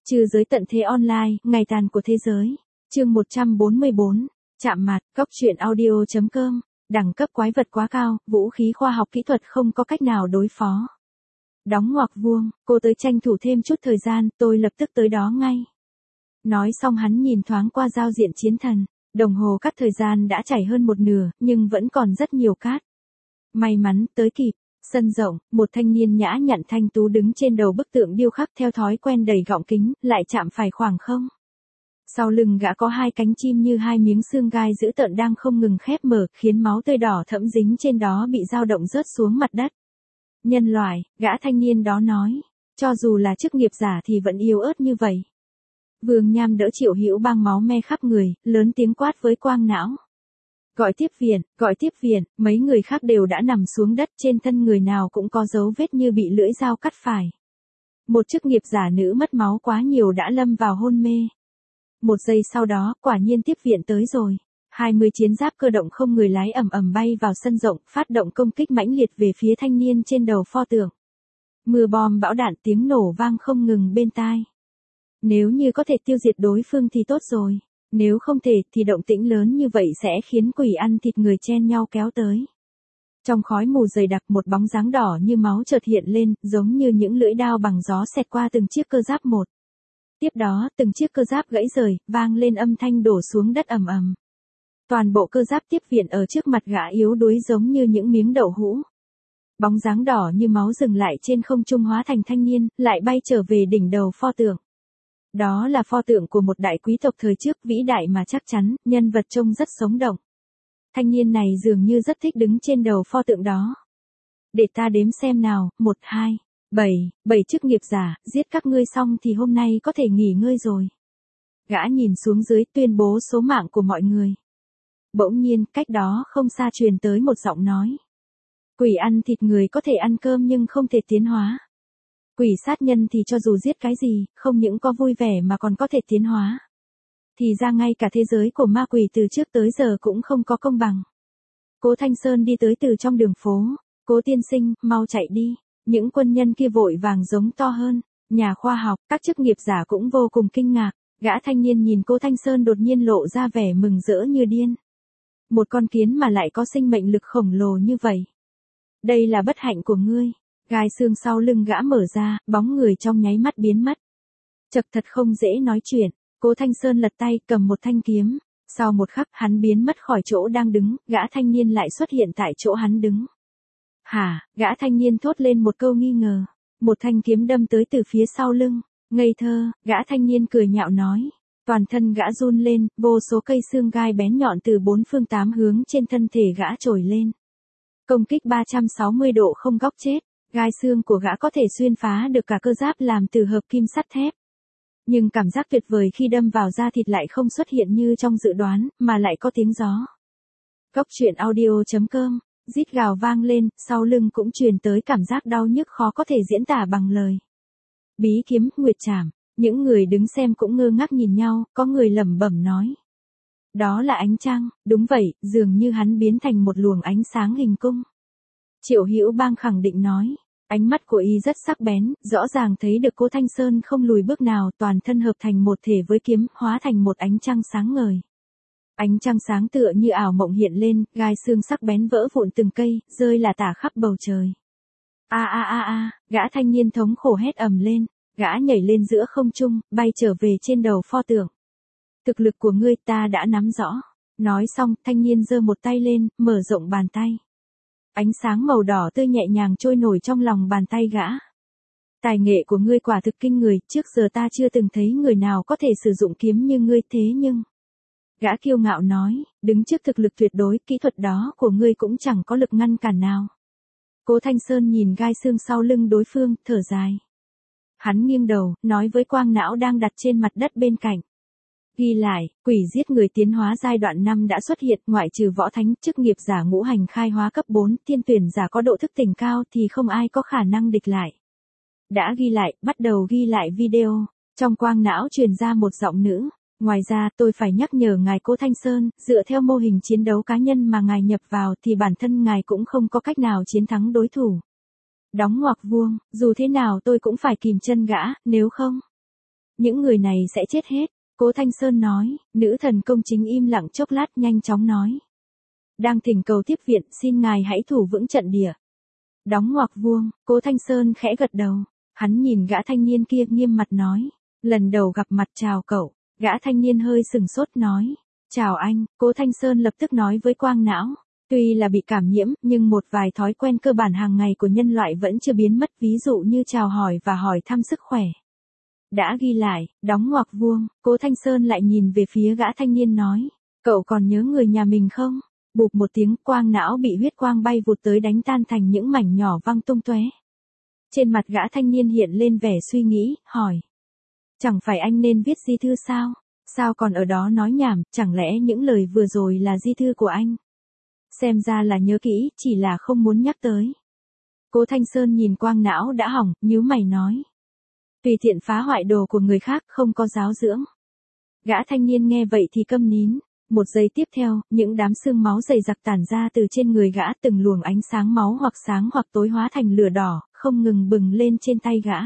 Trừ giới tận thế online, ngày tàn của thế giới. Chương 144. Chạm mặt, góc truyện audio.com. Đẳng cấp quái vật quá cao, vũ khí khoa học kỹ thuật không có cách nào đối phó. Đóng ngoặc vuông, cô tới tranh thủ thêm chút thời gian, tôi lập tức tới đó ngay. Nói xong hắn nhìn thoáng qua giao diện chiến thần. Đồng hồ cắt thời gian đã chảy hơn một nửa, nhưng vẫn còn rất nhiều cát. May mắn, tới kịp. Sân rộng, một thanh niên nhã nhặn thanh tú đứng trên đầu bức tượng điêu khắc theo thói quen đầy gọng kính, lại chạm phải khoảng không. Sau lưng gã có hai cánh chim như hai miếng xương gai dữ tợn đang không ngừng khép mở, khiến máu tươi đỏ thẫm dính trên đó bị dao động rớt xuống mặt đất. Nhân loại, gã thanh niên đó nói, cho dù là chức nghiệp giả thì vẫn yếu ớt như vậy. Vương Nham đỡ Triệu Hữu Bang máu me khắp người, lớn tiếng quát với Quang Não. Gọi tiếp viện, mấy người khác đều đã nằm xuống đất, trên thân người nào cũng có dấu vết như bị lưỡi dao cắt phải. Một chức nghiệp giả nữ mất máu quá nhiều đã lâm vào hôn mê. Một giây sau đó, quả nhiên tiếp viện tới rồi. 20 chiến giáp cơ động không người lái ầm ầm bay vào sân rộng, phát động công kích mãnh liệt về phía thanh niên trên đầu pho tượng. Mưa bom bão đạn tiếng nổ vang không ngừng bên tai. Nếu như có thể tiêu diệt đối phương thì tốt rồi. Nếu không thể thì động tĩnh lớn như vậy sẽ khiến quỷ ăn thịt người chen nhau kéo tới. Trong khói mù dày đặc một bóng dáng đỏ như máu chợt hiện lên, giống như những lưỡi đao bằng gió xẹt qua từng chiếc cơ giáp một. Tiếp đó, từng chiếc cơ giáp gãy rời, vang lên âm thanh đổ xuống đất ầm ầm. Toàn bộ cơ giáp tiếp viện ở trước mặt gã yếu đuối giống như những miếng đậu hũ. Bóng dáng đỏ như máu dừng lại trên không trung hóa thành thanh niên, lại bay trở về đỉnh đầu pho tượng. Đó là pho tượng của một đại quý tộc thời trước, vĩ đại mà chắc chắn, nhân vật trông rất sống động. Thanh niên này dường như rất thích đứng trên đầu pho tượng đó. Để ta đếm xem nào, 1, 2, 7 chức nghiệp giả, giết các ngươi xong thì hôm nay có thể nghỉ ngơi rồi. Gã nhìn xuống dưới tuyên bố số mạng của mọi người. Bỗng nhiên, cách đó không xa truyền tới một giọng nói. Quỷ ăn thịt người có thể ăn cơm nhưng không thể tiến hóa. Quỷ sát nhân thì cho dù giết cái gì, không những có vui vẻ mà còn có thể tiến hóa. Thì ra ngay cả thế giới của ma quỷ từ trước tới giờ cũng không có công bằng. Cố Thanh Sơn đi tới từ trong đường phố. Cố tiên sinh, mau chạy đi. Những quân nhân kia vội vàng giống to hơn. Nhà khoa học, các chức nghiệp giả cũng vô cùng kinh ngạc. Gã thanh niên nhìn Cố Thanh Sơn đột nhiên lộ ra vẻ mừng rỡ như điên. Một con kiến mà lại có sinh mệnh lực khổng lồ như vậy. Đây là bất hạnh của ngươi. Gai xương sau lưng gã mở ra, bóng người trong nháy mắt biến mất. Chật thật không dễ nói chuyện. Cố Thanh Sơn lật tay cầm một thanh kiếm. Sau một khắc hắn biến mất khỏi chỗ đang đứng, gã thanh niên lại xuất hiện tại chỗ hắn đứng. Hả, gã thanh niên thốt lên một câu nghi ngờ. Một thanh kiếm đâm tới từ phía sau lưng. Ngây thơ, gã thanh niên cười nhạo nói. Toàn thân gã run lên, vô số cây xương gai bén nhọn từ bốn phương tám hướng trên thân thể gã trồi lên. Công kích 360 độ không góc chết. Gai xương của gã có thể xuyên phá được cả cơ giáp làm từ hợp kim sắt thép. Nhưng cảm giác tuyệt vời khi đâm vào da thịt lại không xuất hiện như trong dự đoán, mà lại có tiếng gió. Góc truyện audio.com, rít gào vang lên, sau lưng cũng truyền tới cảm giác đau nhức khó có thể diễn tả bằng lời. Bí kiếm, nguyệt trảm, những người đứng xem cũng ngơ ngác nhìn nhau, có người lẩm bẩm nói. Đó là ánh trăng, đúng vậy, dường như hắn biến thành một luồng ánh sáng hình cung. Triệu Hữu Bang khẳng định nói, ánh mắt của y rất sắc bén, rõ ràng thấy được Cố Thanh Sơn không lùi bước nào, toàn thân hợp thành một thể với kiếm, hóa thành một ánh trăng sáng ngời. Ánh trăng sáng tựa như ảo mộng hiện lên, gai xương sắc bén vỡ vụn từng cây, rơi lả tả khắp bầu trời. Gã thanh niên thống khổ hét ầm lên, gã nhảy lên giữa không trung, bay trở về trên đầu pho tượng. Thực lực của ngươi ta đã nắm rõ. Nói xong, thanh niên giơ một tay lên, mở rộng bàn tay. Ánh sáng màu đỏ tươi nhẹ nhàng trôi nổi trong lòng bàn tay gã. Tài nghệ của ngươi quả thực kinh người, trước giờ ta chưa từng thấy người nào có thể sử dụng kiếm như ngươi thế nhưng. Gã kiêu ngạo nói, đứng trước thực lực tuyệt đối, kỹ thuật đó của ngươi cũng chẳng có lực ngăn cản nào. Cố Thanh Sơn nhìn gai xương sau lưng đối phương, thở dài. Hắn nghiêng đầu, nói với Quang Não đang đặt trên mặt đất bên cạnh. Ghi lại, quỷ giết người tiến hóa giai đoạn 5 đã xuất hiện, ngoại trừ võ thánh, chức nghiệp giả ngũ hành khai hóa cấp 4, thiên tuyển giả có độ thức tỉnh cao thì không ai có khả năng địch lại. Đã ghi lại, bắt đầu ghi lại video. Trong Quang Não truyền ra một giọng nữ. Ngoài ra, tôi phải nhắc nhở ngài Cố Thanh Sơn, dựa theo mô hình chiến đấu cá nhân mà ngài nhập vào thì bản thân ngài cũng không có cách nào chiến thắng đối thủ. Đóng ngoặc vuông, dù thế nào tôi cũng phải kìm chân gã, nếu không. Những người này sẽ chết hết. Cố Thanh Sơn nói, nữ thần công chính im lặng chốc lát nhanh chóng nói. Đang thỉnh cầu tiếp viện, xin ngài hãy thủ vững trận địa. Đóng ngoặc vuông, Cố Thanh Sơn khẽ gật đầu. Hắn nhìn gã thanh niên kia nghiêm mặt nói. Lần đầu gặp mặt chào cậu. Gã thanh niên hơi sừng sốt nói. Chào anh, Cố Thanh Sơn lập tức nói với Quang Não. Tuy là bị cảm nhiễm, nhưng một vài thói quen cơ bản hàng ngày của nhân loại vẫn chưa biến mất, ví dụ như chào hỏi và hỏi thăm sức khỏe. Đã ghi lại, đóng ngoặc vuông, Cố Thanh Sơn lại nhìn về phía gã thanh niên nói. Cậu còn nhớ người nhà mình không? Bụp một tiếng, Quang Não bị huyết quang bay vụt tới đánh tan thành những mảnh nhỏ văng tung tóe. Trên mặt gã thanh niên hiện lên vẻ suy nghĩ, hỏi. Chẳng phải anh nên viết di thư sao? Sao còn ở đó nói nhảm, chẳng lẽ những lời vừa rồi là di thư của anh? Xem ra là nhớ kỹ, chỉ là không muốn nhắc tới. Cố Thanh Sơn nhìn Quang Não đã hỏng, nhíu mày nói. Tùy tiện phá hoại đồ của người khác, không có giáo dưỡng. Gã thanh niên nghe vậy thì câm nín. Một giây tiếp theo, những đám xương máu dày đặc tản ra từ trên người gã, từng luồng ánh sáng máu hoặc sáng hoặc tối hóa thành lửa đỏ, không ngừng bừng lên trên tay gã.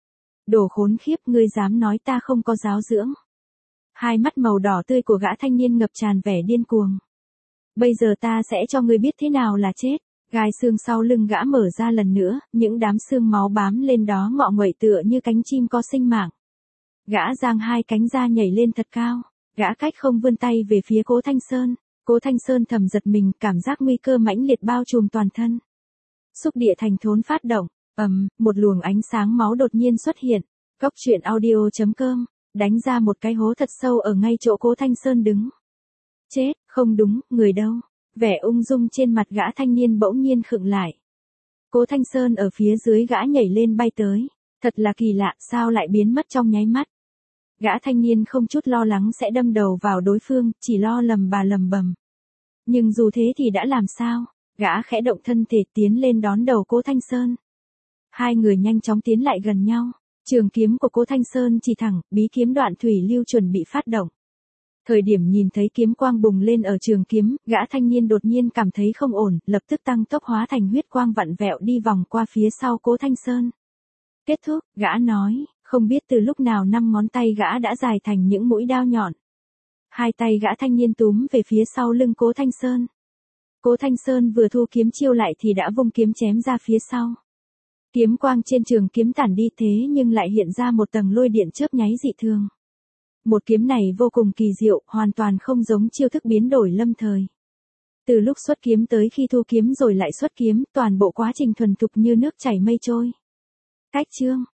Đồ khốn khiếp, ngươi dám nói ta không có giáo dưỡng. Hai mắt màu đỏ tươi của gã thanh niên ngập tràn vẻ điên cuồng. Bây giờ ta sẽ cho ngươi biết thế nào là chết. Gai xương sau lưng gã mở ra lần nữa, những đám xương máu bám lên đó ngọ nguậy tựa như cánh chim có sinh mạng. Gã giang hai cánh ra nhảy lên thật cao. Gã cách không vươn tay về phía Cố Thanh Sơn. Cố Thanh Sơn thầm giật mình, cảm giác nguy cơ mãnh liệt bao trùm toàn thân. Xúc địa thành thốn phát động, một luồng ánh sáng máu đột nhiên xuất hiện. Góc truyện audio.com, đánh ra một cái hố thật sâu ở ngay chỗ Cố Thanh Sơn đứng. Chết, không đúng, người đâu? Vẻ ung dung trên mặt gã thanh niên bỗng nhiên khựng lại. Cố Thanh Sơn ở phía dưới gã nhảy lên bay tới. Thật là kỳ lạ, sao lại biến mất trong nháy mắt. Gã thanh niên không chút lo lắng sẽ đâm đầu vào đối phương, chỉ lo lầm bầm. Nhưng dù thế thì đã làm sao? Gã khẽ động thân thể tiến lên đón đầu Cố Thanh Sơn. Hai người nhanh chóng tiến lại gần nhau. Trường kiếm của Cố Thanh Sơn chỉ thẳng, bí kiếm đoạn thủy lưu chuẩn bị phát động. Thời điểm nhìn thấy kiếm quang bùng lên ở trường kiếm, gã thanh niên đột nhiên cảm thấy không ổn, lập tức tăng tốc hóa thành huyết quang vặn vẹo đi vòng qua phía sau Cố Thanh Sơn. Kết thúc, gã nói, không biết từ lúc nào 5 ngón tay gã đã dài thành những mũi đao nhọn. Hai tay gã thanh niên túm về phía sau lưng Cố Thanh Sơn. Cố Thanh Sơn vừa thu kiếm chiêu lại thì đã vung kiếm chém ra phía sau. Kiếm quang trên trường kiếm tản đi thế nhưng lại hiện ra một tầng lôi điện chớp nháy dị thường. Một kiếm này vô cùng kỳ diệu, hoàn toàn không giống chiêu thức biến đổi lâm thời. Từ lúc xuất kiếm tới khi thu kiếm rồi lại xuất kiếm, toàn bộ quá trình thuần thục như nước chảy mây trôi. Cách chương